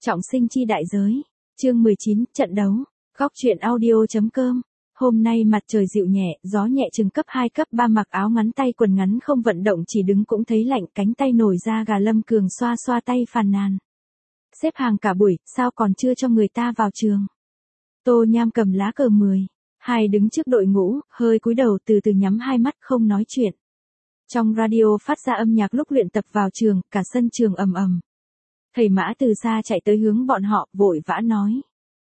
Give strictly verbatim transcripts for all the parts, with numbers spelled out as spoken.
Trọng sinh chi đại giới. Chương mười chín, trận đấu. Góc truyện audio.com. Hôm nay mặt trời dịu nhẹ, gió nhẹ chừng cấp hai cấp ba, mặc áo ngắn tay quần ngắn không vận động chỉ đứng cũng thấy lạnh, cánh tay nổi da gà. Lâm Cường xoa xoa tay phàn nàn. Xếp hàng cả buổi, sao còn chưa cho người ta vào trường? Tô Nham cầm lá cờ mười hai đứng trước đội ngũ, hơi cúi đầu từ từ nhắm hai mắt không nói chuyện. Trong radio phát ra âm nhạc lúc luyện tập vào trường, cả sân trường ầm ầm. Thầy Mã từ xa chạy tới hướng bọn họ, vội vã nói.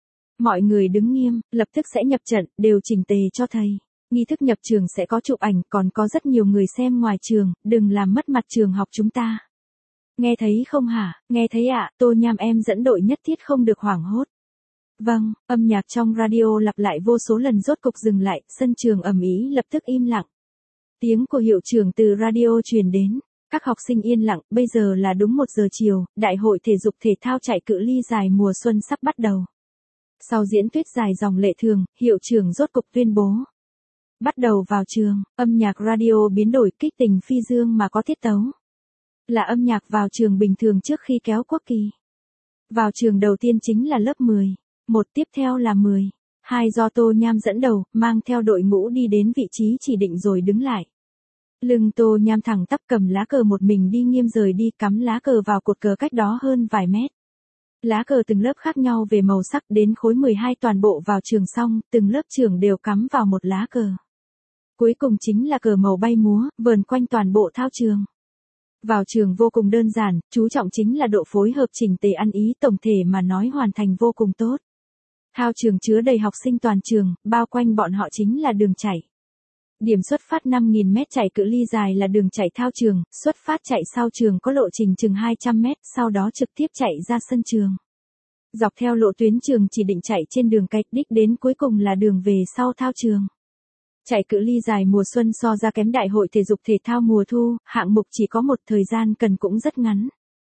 Mọi người đứng nghiêm, lập tức sẽ nhập trận, đều chỉnh tề cho thầy. Nghi thức nhập trường sẽ có chụp ảnh, còn có rất nhiều người xem ngoài trường, đừng làm mất mặt trường học chúng ta. Nghe thấy không hả? Nghe thấy ạ, à, Tô Nham em dẫn đội nhất thiết không được hoảng hốt. Vâng, âm nhạc trong radio lặp lại vô số lần rốt cục dừng lại, sân trường ầm ĩ lập tức im lặng. Tiếng của hiệu trưởng từ radio truyền đến. Các học sinh yên lặng, bây giờ là đúng một giờ chiều, đại hội thể dục thể thao chạy cự ly dài mùa xuân sắp bắt đầu. Sau diễn thuyết dài dòng lệ thường, hiệu trưởng rốt cục tuyên bố. Bắt đầu vào trường, âm nhạc radio biến đổi kích tình phi dương mà có tiết tấu. Là âm nhạc vào trường bình thường trước khi kéo quốc kỳ. Vào trường đầu tiên chính là lớp mười, một tiếp theo là mười, hai do Tô Nham dẫn đầu, mang theo đội ngũ đi đến vị trí chỉ định rồi đứng lại. Lưng Tô Nham thẳng tắp cầm lá cờ một mình đi nghiêm rời đi, cắm lá cờ vào cột cờ cách đó hơn vài mét. Lá cờ từng lớp khác nhau về màu sắc, đến khối mười hai toàn bộ vào trường xong, từng lớp trường đều cắm vào một lá cờ. Cuối cùng chính là cờ màu bay múa, vờn quanh toàn bộ thao trường. Vào trường vô cùng đơn giản, chú trọng chính là độ phối hợp chỉnh tề ăn ý, tổng thể mà nói hoàn thành vô cùng tốt. Thao trường chứa đầy học sinh toàn trường, bao quanh bọn họ chính là đường chạy. Điểm xuất phát năm nghìn mét chạy cự ly dài là đường chạy thao trường, xuất phát chạy sau trường có lộ trình chừng hai trăm mét, sau đó trực tiếp chạy ra sân trường. Dọc theo lộ tuyến trường chỉ định chạy trên đường cách đích đến cuối cùng là đường về sau thao trường. Chạy cự ly dài mùa xuân so ra kém đại hội thể dục thể thao mùa thu, hạng mục chỉ có một thời gian cần cũng rất ngắn.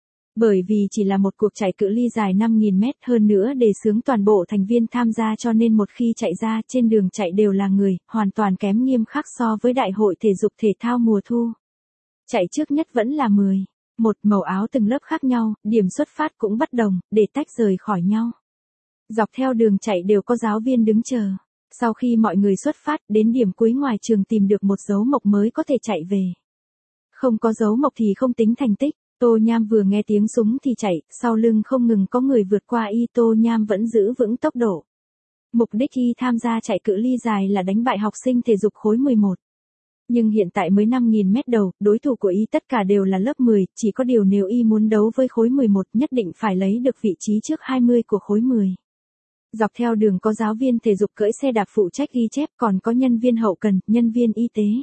Bởi vì chỉ là một cuộc chạy cự ly dài năm nghìn mét, hơn nữa đề xướng toàn bộ thành viên tham gia cho nên một khi chạy ra trên đường chạy đều là người, hoàn toàn kém nghiêm khắc so với đại hội thể dục thể thao mùa thu. Chạy trước nhất vẫn là mười, một màu áo từng lớp khác nhau, điểm xuất phát cũng bất đồng, để tách rời khỏi nhau. Dọc theo đường chạy đều có giáo viên đứng chờ. Sau khi mọi người xuất phát đến điểm cuối ngoài trường tìm được một dấu mộc mới có thể chạy về. Không có dấu mộc thì không tính thành tích. Tô Nham vừa nghe tiếng súng thì chạy, sau lưng không ngừng có người vượt qua y, Tô Nham vẫn giữ vững tốc độ. Mục đích y tham gia chạy cự ly dài là đánh bại học sinh thể dục khối mười một. Nhưng hiện tại mới năm nghìn mét đầu, đối thủ của y tất cả đều là lớp mười, chỉ có điều nếu y muốn đấu với khối mười một nhất định phải lấy được vị trí trước hai mươi của khối mười. Dọc theo đường có giáo viên thể dục cưỡi xe đạp phụ trách ghi chép, còn có nhân viên hậu cần, nhân viên y tế.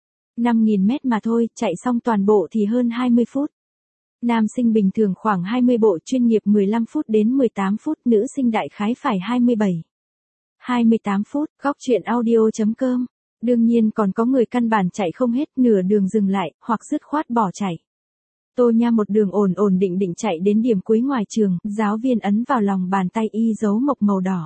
năm nghìn mét mà thôi, chạy xong toàn bộ thì hơn hai mươi phút. Nam sinh bình thường khoảng hai mươi bộ, chuyên nghiệp mười lăm phút đến mười tám phút, nữ sinh đại khái phải hai mươi bảy, hai mươi tám phút. Góc truyện audio.com. Đương nhiên còn có người căn bản chạy không hết, nửa đường dừng lại, hoặc dứt khoát bỏ chạy. Tô Nham một đường ổn ổn định định chạy đến điểm cuối ngoài trường, giáo viên ấn vào lòng bàn tay y dấu mộc màu đỏ.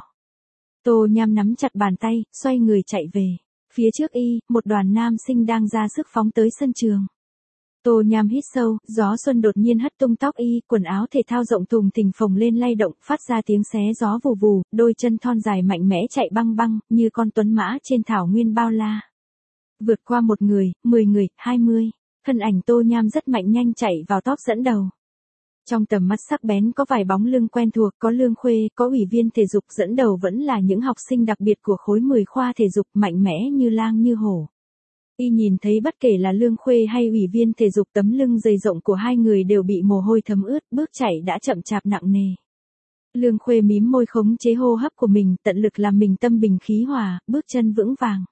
Tô Nham nắm chặt bàn tay, xoay người chạy về. Phía trước y, một đoàn nam sinh đang ra sức phóng tới sân trường. Tô Nham hít sâu, gió xuân đột nhiên hất tung tóc y, quần áo thể thao rộng thùng thình phồng lên lay động, phát ra tiếng xé gió vù vù, đôi chân thon dài mạnh mẽ chạy băng băng, như con tuấn mã trên thảo nguyên bao la. Vượt qua một người, mười người, hai mươi, thân ảnh Tô Nham rất mạnh nhanh chạy vào top dẫn đầu. Trong tầm mắt sắc bén có vài bóng lưng quen thuộc, có Lương Khuê, có ủy viên thể dục, dẫn đầu vẫn là những học sinh đặc biệt của khối mười khoa thể dục, mạnh mẽ như lang như hổ. Y nhìn thấy bất kể là Lương Khuê hay ủy viên thể dục, tấm lưng dày rộng của hai người đều bị mồ hôi thấm ướt, bước chạy đã chậm chạp nặng nề. Lương Khuê mím môi khống chế hô hấp của mình, tận lực làm mình tâm bình khí hòa, bước chân vững vàng.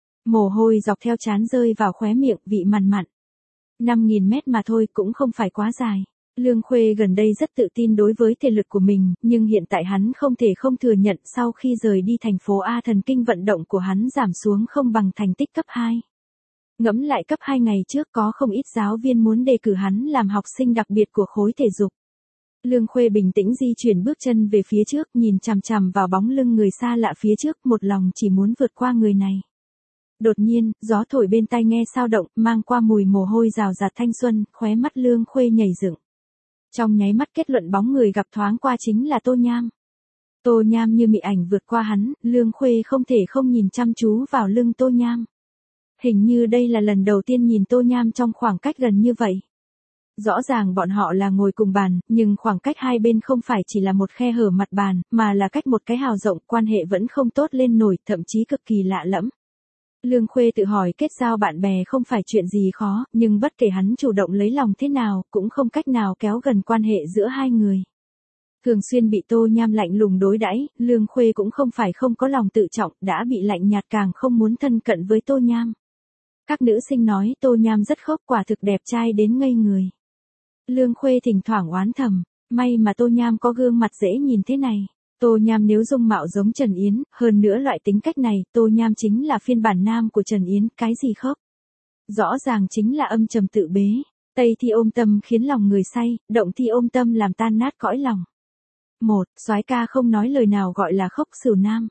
Mồ hôi dọc theo trán rơi vào khóe miệng, vị mặn mặn. năm nghìn mét mà thôi cũng không phải quá dài. Lương Khuê gần đây rất tự tin đối với thể lực của mình, nhưng hiện tại hắn không thể không thừa nhận sau khi rời đi thành phố A, thần kinh vận động của hắn giảm xuống không bằng thành tích cấp hai. Ngẫm lại cấp hai ngày trước có không ít giáo viên muốn đề cử hắn làm học sinh đặc biệt của khối thể dục. Lương Khuê bình tĩnh di chuyển bước chân về phía trước, nhìn chằm chằm vào bóng lưng người xa lạ phía trước, một lòng chỉ muốn vượt qua người này. Đột nhiên, gió thổi bên tai nghe sao động, mang qua mùi mồ hôi rào rạt thanh xuân, khóe mắt Lương Khuê nhảy dựng. Trong nháy mắt kết luận bóng người gặp thoáng qua chính là Tô Nham. Tô Nham như mị ảnh vượt qua hắn, Lương Khuê không thể không nhìn chăm chú vào lưng Tô Nham. Hình như đây là lần đầu tiên nhìn Tô Nham trong khoảng cách gần như vậy. Rõ ràng bọn họ là ngồi cùng bàn, nhưng khoảng cách hai bên không phải chỉ là một khe hở mặt bàn, mà là cách một cái hào rộng, quan hệ vẫn không tốt lên nổi, thậm chí cực kỳ lạ lẫm. Lương Khuê tự hỏi kết giao bạn bè không phải chuyện gì khó, nhưng bất kể hắn chủ động lấy lòng thế nào, cũng không cách nào kéo gần quan hệ giữa hai người. Thường xuyên bị Tô Nham lạnh lùng đối đãi, Lương Khuê cũng không phải không có lòng tự trọng, đã bị lạnh nhạt càng không muốn thân cận với Tô Nham. Các nữ sinh nói Tô Nham rất khốc, quả thực đẹp trai đến ngây người. Lương Khuê thỉnh thoảng oán thầm, may mà Tô Nham có gương mặt dễ nhìn thế này. Tô Nham nếu dung mạo giống Trần Yến, hơn nữa loại tính cách này, Tô Nham chính là phiên bản nam của Trần Yến, cái gì khóc. Rõ ràng chính là âm trầm tự bế, tây thì ôm tâm khiến lòng người say, động thì ôm tâm làm tan nát cõi lòng. Một, soái ca không nói lời nào gọi là khóc sửu nam.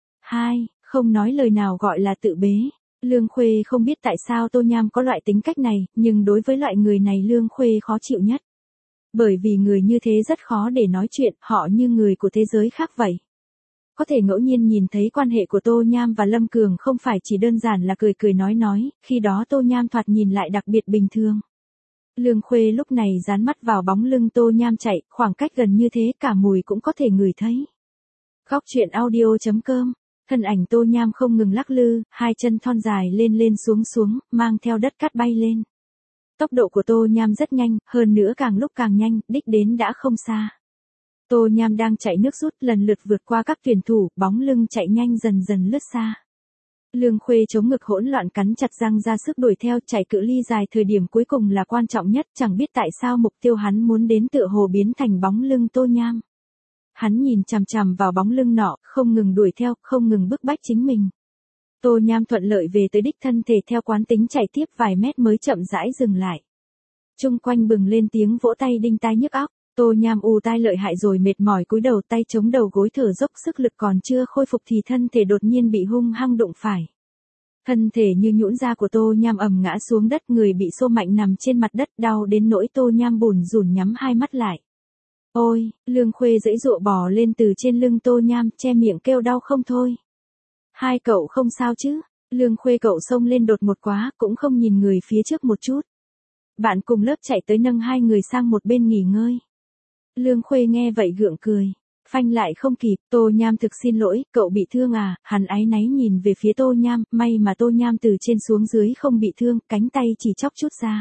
Hai, không nói lời nào gọi là tự bế. Lương Khuê không biết tại sao Tô Nham có loại tính cách này, nhưng đối với loại người này Lương Khuê khó chịu nhất. Bởi vì người như thế rất khó để nói chuyện, họ như người của thế giới khác vậy. Có thể ngẫu nhiên nhìn thấy quan hệ của Tô Nham và Lâm Cường không phải chỉ đơn giản là cười cười nói nói, khi đó Tô Nham thoạt nhìn lại đặc biệt bình thường. Lương Khuê lúc này dán mắt vào bóng lưng Tô Nham chạy, khoảng cách gần như thế cả mùi cũng có thể ngửi thấy. Góc truyện audio chấm com, thân ảnh Tô Nham không ngừng lắc lư, hai chân thon dài lên lên xuống xuống, mang theo đất cát bay lên. Tốc độ của Tô Nham rất nhanh, hơn nữa càng lúc càng nhanh, đích đến đã không xa. Tô Nham đang chạy nước rút lần lượt vượt qua các tuyển thủ, bóng lưng chạy nhanh dần dần lướt xa. Lương Khuê chống ngực hỗn loạn cắn chặt răng ra sức đuổi theo, chạy cự ly dài thời điểm cuối cùng là quan trọng nhất, chẳng biết tại sao mục tiêu hắn muốn đến tựa hồ biến thành bóng lưng Tô Nham. Hắn nhìn chằm chằm vào bóng lưng nọ, không ngừng đuổi theo, không ngừng bức bách chính mình. Tô Nham thuận lợi về tới đích, thân thể theo quán tính chạy tiếp vài mét mới chậm rãi dừng lại. Chung quanh bừng lên tiếng vỗ tay đinh tai nhức óc. Tô Nham ù tai lợi hại rồi mệt mỏi cúi đầu, tay chống đầu gối thở dốc, sức lực còn chưa khôi phục thì thân thể đột nhiên bị hung hăng đụng phải. Thân thể như nhũn ra của Tô Nham ầm ngã xuống đất, người bị xô mạnh nằm trên mặt đất, đau đến nỗi Tô Nham bủn rủn nhắm hai mắt lại. Ôi, Lương Khuê giãy giụa bò lên từ trên lưng Tô Nham, che miệng kêu đau không thôi. Hai cậu không sao chứ? Lương Khuê cậu xông lên đột ngột quá, cũng không nhìn người phía trước một chút. Bạn cùng lớp chạy tới nâng hai người sang một bên nghỉ ngơi. Lương Khuê nghe vậy gượng cười. Phanh lại không kịp, Tô Nham thực xin lỗi, cậu bị thương à, hắn áy náy nhìn về phía Tô Nham, may mà Tô Nham từ trên xuống dưới không bị thương, cánh tay chỉ chóc chút ra.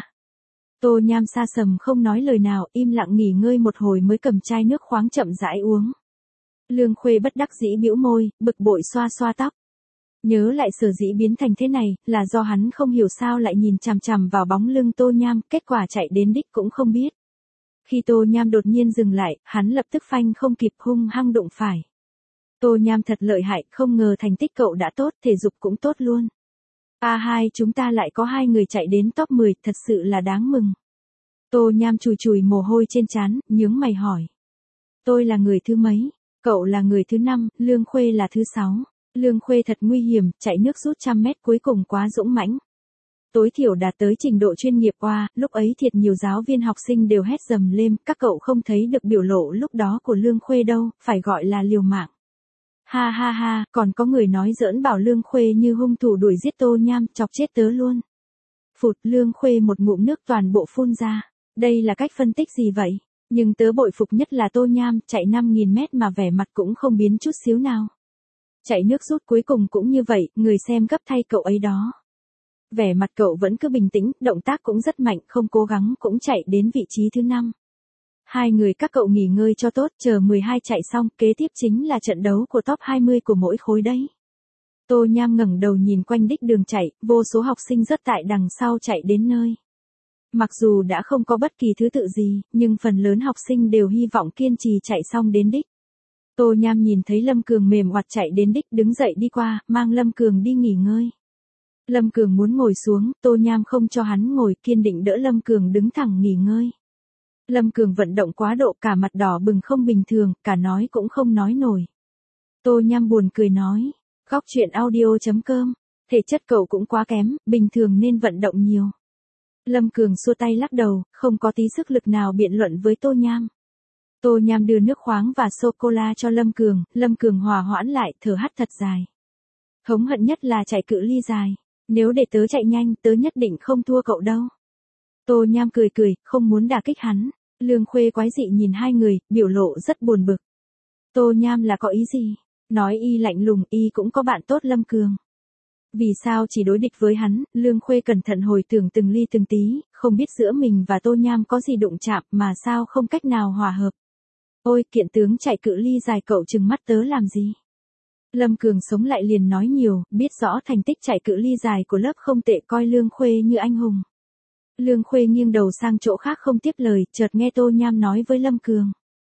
Tô Nham sa sầm không nói lời nào, im lặng nghỉ ngơi một hồi mới cầm chai nước khoáng chậm rãi uống. Lương Khuê bất đắc dĩ bĩu môi, bực bội xoa xoa tóc. Nhớ lại sở dĩ biến thành thế này, là do hắn không hiểu sao lại nhìn chằm chằm vào bóng lưng Tô Nham, kết quả chạy đến đích cũng không biết. Khi Tô Nham đột nhiên dừng lại, hắn lập tức phanh không kịp hung hăng đụng phải. Tô Nham thật lợi hại, không ngờ thành tích cậu đã tốt, thể dục cũng tốt luôn. a hai chúng ta lại có hai người chạy đến top mười, thật sự là đáng mừng. Tô Nham chùi chùi mồ hôi trên trán, nhướng mày hỏi. Tôi là người thứ mấy? Cậu là người thứ năm, Lương Khuê là thứ sáu. Lương Khuê thật nguy hiểm, chạy nước rút trăm mét cuối cùng quá dũng mãnh. Tối thiểu đạt tới trình độ chuyên nghiệp qua, lúc ấy thiệt nhiều giáo viên học sinh đều hét dầm lên, các cậu không thấy được biểu lộ lúc đó của Lương Khuê đâu, phải gọi là liều mạng. Ha ha ha, còn có người nói giỡn bảo Lương Khuê như hung thủ đuổi giết Tô Nham, chọc chết tớ luôn. Phụt, Lương Khuê một ngụm nước toàn bộ phun ra. Đây là cách phân tích gì vậy? Nhưng tớ bội phục nhất là Tô Nham, chạy năm nghìn mét mà vẻ mặt cũng không biến chút xíu nào. Chạy nước rút cuối cùng cũng như vậy, người xem gấp thay cậu ấy đó. Vẻ mặt cậu vẫn cứ bình tĩnh, động tác cũng rất mạnh, không cố gắng cũng chạy đến vị trí thứ năm. Hai người các cậu nghỉ ngơi cho tốt, chờ mười hai chạy xong, kế tiếp chính là trận đấu của top hai mươi của mỗi khối đấy. Tô Nham ngẩng đầu nhìn quanh đích đường chạy, vô số học sinh rất tại đằng sau chạy đến nơi. Mặc dù đã không có bất kỳ thứ tự gì, nhưng phần lớn học sinh đều hy vọng kiên trì chạy xong đến đích. Tô Nham nhìn thấy Lâm Cường mềm oặt chạy đến đích, đứng dậy đi qua, mang Lâm Cường đi nghỉ ngơi. Lâm Cường muốn ngồi xuống, Tô Nham không cho hắn ngồi, kiên định đỡ Lâm Cường đứng thẳng nghỉ ngơi. Lâm Cường vận động quá độ, cả mặt đỏ bừng không bình thường, cả nói cũng không nói nổi. Tô Nham buồn cười nói, góc truyện audio chấm com, thể chất cậu cũng quá kém, bình thường nên vận động nhiều. Lâm Cường xua tay lắc đầu, không có tí sức lực nào biện luận với Tô Nham. Tô Nham đưa nước khoáng và sô-cô-la cho Lâm Cường, Lâm Cường hòa hoãn lại, thở hắt thật dài. Hống hận nhất là chạy cự ly dài. Nếu để tớ chạy nhanh, tớ nhất định không thua cậu đâu. Tô Nham cười cười, không muốn đả kích hắn. Lương Khuê quái dị nhìn hai người, biểu lộ rất buồn bực. Tô Nham là có ý gì? Nói y lạnh lùng, y cũng có bạn tốt Lâm Cường. Vì sao chỉ đối địch với hắn? Lương Khuê cẩn thận hồi tưởng từng ly từng tí, không biết giữa mình và Tô Nham có gì đụng chạm mà sao không cách nào hòa hợp. Ôi, kiện tướng chạy cự ly dài cậu trừng mắt tớ làm gì? Lâm Cường sống lại liền nói nhiều, biết rõ thành tích chạy cự ly dài của lớp không tệ, coi Lương Khuê như anh hùng. Lương Khuê nghiêng đầu sang chỗ khác không tiếp lời, chợt nghe Tô Nham nói với Lâm Cường.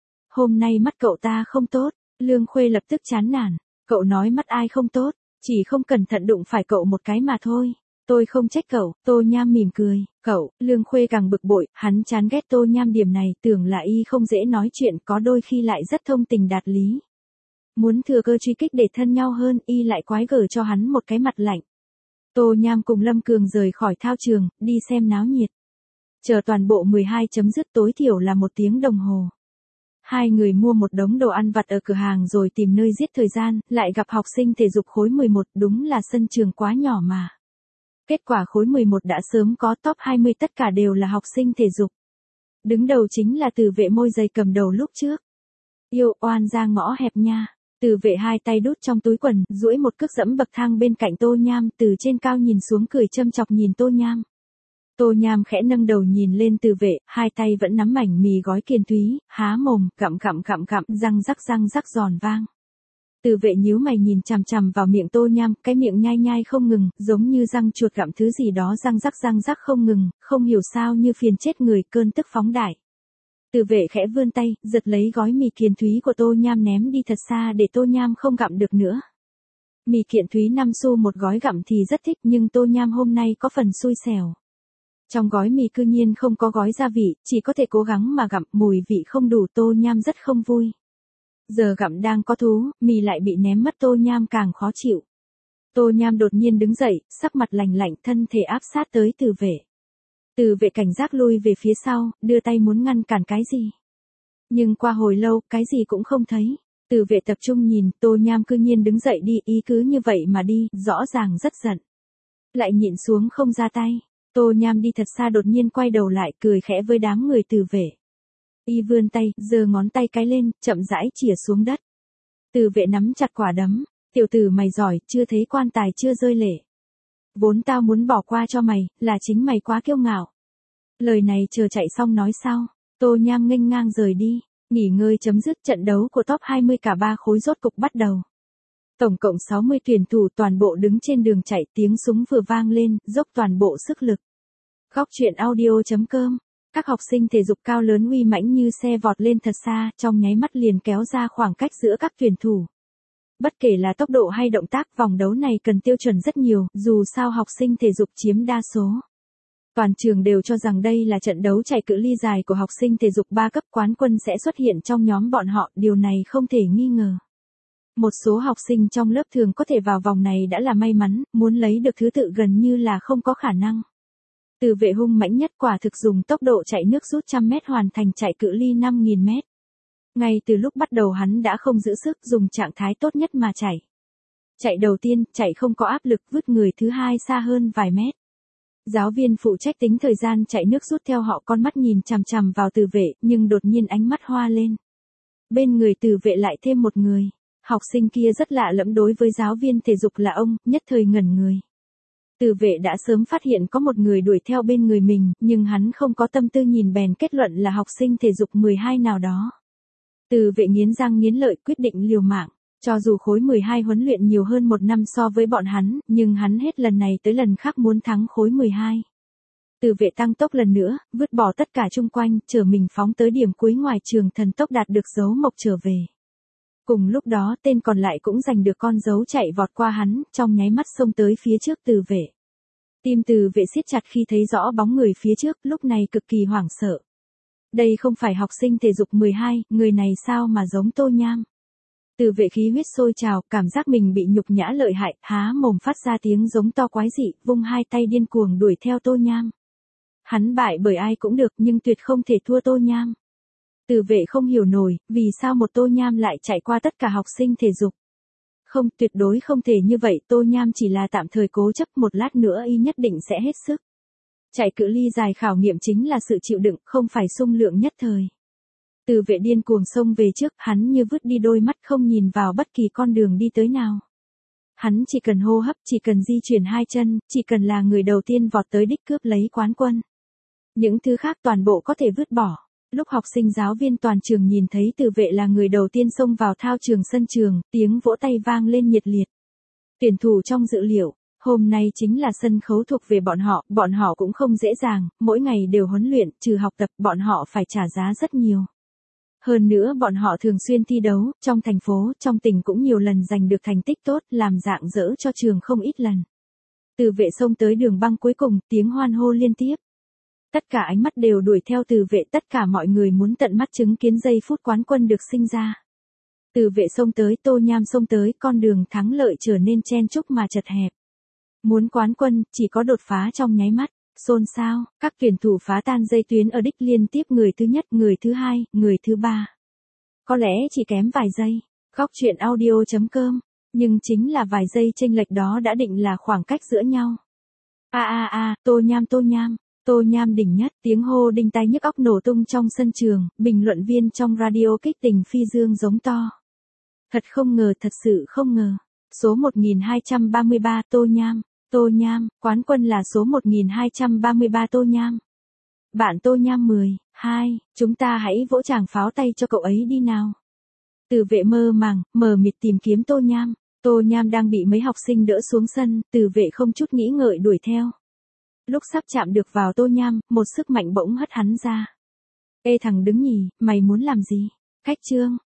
Hôm nay mắt cậu ta không tốt. Lương Khuê lập tức chán nản. Cậu nói mắt ai không tốt, chỉ không cẩn thận đụng phải cậu một cái mà thôi. Tôi không trách cậu. Tô Nham mỉm cười. Cậu, Lương Khuê càng bực bội, hắn chán ghét Tô Nham điểm này, tưởng là y không dễ nói chuyện, có đôi khi lại rất thông tình đạt lý. Muốn thừa cơ truy kích để thân nhau hơn, y lại quái gở cho hắn một cái mặt lạnh. Tô Nham cùng Lâm Cường rời khỏi thao trường, đi xem náo nhiệt. Chờ toàn bộ mười hai chấm dứt tối thiểu là một tiếng đồng hồ. Hai người mua một đống đồ ăn vặt ở cửa hàng rồi tìm nơi giết thời gian, lại gặp học sinh thể dục khối mười một, đúng là sân trường quá nhỏ mà. Kết quả khối mười một đã sớm có top hai mươi, tất cả đều là học sinh thể dục. Đứng đầu chính là Từ Vệ môi dày cầm đầu lúc trước. Yêu oan ra ngõ hẹp nha. Từ Vệ hai tay đút trong túi quần, duỗi một cước dẫm bậc thang bên cạnh Tô Nham, từ trên cao nhìn xuống cười châm chọc nhìn Tô Nham. Tô Nham khẽ nâng đầu nhìn lên Từ Vệ, hai tay vẫn nắm mảnh mì gói kiền túy, há mồm, gặm gặm gặm gặm, răng rắc răng rắc giòn vang. Từ Vệ nhíu mày nhìn chằm chằm vào miệng Tô Nham, cái miệng nhai nhai không ngừng, giống như răng chuột gặm thứ gì đó, răng rắc răng rắc không ngừng, không hiểu sao như phiền chết người, cơn tức phóng đại. Từ Vệ khẽ vươn tay, giật lấy gói mì kiền thúy của Tô Nham ném đi thật xa để Tô Nham không gặm được nữa. Mì kiện thúy năm xu một gói gặm thì rất thích, nhưng Tô Nham hôm nay có phần xui xẻo. Trong gói mì cư nhiên không có gói gia vị, chỉ có thể cố gắng mà gặm, mùi vị không đủ, Tô Nham rất không vui. Giờ gặm đang có thú, mì lại bị ném mất, Tô Nham càng khó chịu. Tô Nham đột nhiên đứng dậy, sắc mặt lạnh lạnh, thân thể áp sát tới Từ Vệ. Từ Vệ cảnh giác lui về phía sau, đưa tay muốn ngăn cản cái gì. Nhưng qua hồi lâu, cái gì cũng không thấy. Từ Vệ tập trung nhìn, Tô Nham cư nhiên đứng dậy đi, ý cứ như vậy mà đi, rõ ràng rất giận. Lại nhịn xuống không ra tay. Tô Nham đi thật xa đột nhiên quay đầu lại, cười khẽ với đám người Từ Vệ. Y vươn tay, giơ ngón tay cái lên, chậm rãi chĩa xuống đất. Từ Vệ nắm chặt quả đấm. Tiểu tử mày giỏi, chưa thấy quan tài chưa rơi lệ. Vốn tao muốn bỏ qua cho mày, là chính mày quá kiêu ngạo. Lời này chờ chạy xong nói sau. Tô Nham nghênh ngang rời đi. Nghỉ ngơi chấm dứt, trận đấu của top hai mươi cả ba khối rốt cục bắt đầu. Tổng cộng sáu mươi tuyển thủ toàn bộ đứng trên đường chạy, tiếng súng vừa vang lên, dốc toàn bộ sức lực. Góc truyện audio chấm com. Các học sinh thể dục cao lớn uy mãnh như xe vọt lên thật xa, trong nháy mắt liền kéo ra khoảng cách giữa các tuyển thủ. Bất kể là tốc độ hay động tác, vòng đấu này cần tiêu chuẩn rất nhiều, dù sao học sinh thể dục chiếm đa số. Toàn trường đều cho rằng đây là trận đấu chạy cự ly dài của học sinh thể dục ba cấp, quán quân sẽ xuất hiện trong nhóm bọn họ, điều này không thể nghi ngờ. Một số học sinh trong lớp thường có thể vào vòng này đã là may mắn, muốn lấy được thứ tự gần như là không có khả năng. Từ Vệ hung mãnh nhất, quả thực dùng tốc độ chạy nước rút trăm mét hoàn thành chạy cự ly năm nghìn mét. Ngay từ lúc bắt đầu hắn đã không giữ sức, dùng trạng thái tốt nhất mà chạy. Chạy đầu tiên, chạy không có áp lực, vứt người thứ hai xa hơn vài mét. Giáo viên phụ trách tính thời gian chạy nước rút theo họ con mắt nhìn chằm chằm vào Từ Vệ, nhưng đột nhiên ánh mắt hoa lên. Bên người Từ Vệ lại thêm một người. Học sinh kia rất lạ lẫm đối với giáo viên thể dục là ông, nhất thời ngẩn người. Từ Vệ đã sớm phát hiện có một người đuổi theo bên người mình, nhưng hắn không có tâm tư nhìn bèn kết luận là học sinh thể dục mười hai nào đó. Từ Vệ nghiến răng nghiến lợi quyết định liều mạng. Cho dù khối mười hai huấn luyện nhiều hơn một năm so với bọn hắn, nhưng hắn hết lần này tới lần khác muốn thắng khối mười hai. Từ Vệ tăng tốc lần nữa, vứt bỏ tất cả chung quanh, chở mình phóng tới điểm cuối ngoài trường, thần tốc đạt được dấu mộc trở về. Cùng lúc đó tên còn lại cũng giành được con dấu chạy vọt qua hắn, trong nháy mắt xông tới phía trước Từ Vệ. Tim Từ Vệ siết chặt khi thấy rõ bóng người phía trước, lúc này cực kỳ hoảng sợ. Đây không phải học sinh thể dục mười hai, người này sao mà giống Tô Nham. Từ Vệ khí huyết sôi trào, cảm giác mình bị nhục nhã lợi hại, há mồm phát ra tiếng giống to quái dị, vung hai tay điên cuồng đuổi theo Tô Nham. Hắn bại bởi ai cũng được nhưng tuyệt không thể thua Tô Nham. Từ vệ không hiểu nổi, vì sao một Tô Nham lại chạy qua tất cả học sinh thể dục. Không, tuyệt đối không thể như vậy, Tô Nham chỉ là tạm thời cố chấp, một lát nữa y nhất định sẽ hết sức. Chạy cự ly dài khảo nghiệm chính là sự chịu đựng, không phải xung lượng nhất thời. Từ vệ điên cuồng xông về trước, hắn như vứt đi đôi mắt không nhìn vào bất kỳ con đường đi tới nào. Hắn chỉ cần hô hấp, chỉ cần di chuyển hai chân, chỉ cần là người đầu tiên vọt tới đích cướp lấy quán quân. Những thứ khác toàn bộ có thể vứt bỏ. Lúc học sinh giáo viên toàn trường nhìn thấy Từ vệ là người đầu tiên xông vào thao trường sân trường, tiếng vỗ tay vang lên nhiệt liệt. Tuyển thủ trong dự liệu, hôm nay chính là sân khấu thuộc về bọn họ, bọn họ cũng không dễ dàng, mỗi ngày đều huấn luyện, trừ học tập, bọn họ phải trả giá rất nhiều. Hơn nữa bọn họ thường xuyên thi đấu, trong thành phố, trong tỉnh cũng nhiều lần giành được thành tích tốt, làm dạng dỡ cho trường không ít lần. Từ vệ xông tới đường băng cuối cùng, tiếng hoan hô liên tiếp. Tất cả ánh mắt đều đuổi theo Từ vệ, tất cả mọi người muốn tận mắt chứng kiến giây phút quán quân được sinh ra. Từ vệ xông tới, Tô Nham xông tới, con đường thắng lợi trở nên chen chúc mà chật hẹp. Muốn quán quân, chỉ có đột phá trong nháy mắt. Xôn xao, các tuyển thủ phá tan dây tuyến ở đích liên tiếp, người thứ nhất, người thứ hai, người thứ ba. Có lẽ chỉ kém vài giây. Góc truyện audio chấm com. Nhưng chính là vài giây chênh lệch đó đã định là khoảng cách giữa nhau. A a a, Tô Nham Tô Nham, Tô Nham đỉnh nhất, tiếng hô đinh tai nhức óc nổ tung trong sân trường, bình luận viên trong radio kích tình phi dương giống to. Thật không ngờ, thật sự không ngờ. Số một nghìn hai trăm ba mươi ba Tô Nham. Tô Nham, quán quân là số một nghìn hai trăm ba mươi ba Tô Nham. Bạn Tô Nham mười, hai, chúng ta hãy vỗ tràng pháo tay cho cậu ấy đi nào. Từ vệ mơ màng, mờ mịt tìm kiếm Tô Nham. Tô Nham đang bị mấy học sinh đỡ xuống sân, từ vệ không chút nghĩ ngợi đuổi theo. Lúc sắp chạm được vào Tô Nham, một sức mạnh bỗng hất hắn ra. Ê thằng đứng nhì, mày muốn làm gì? Cách chương.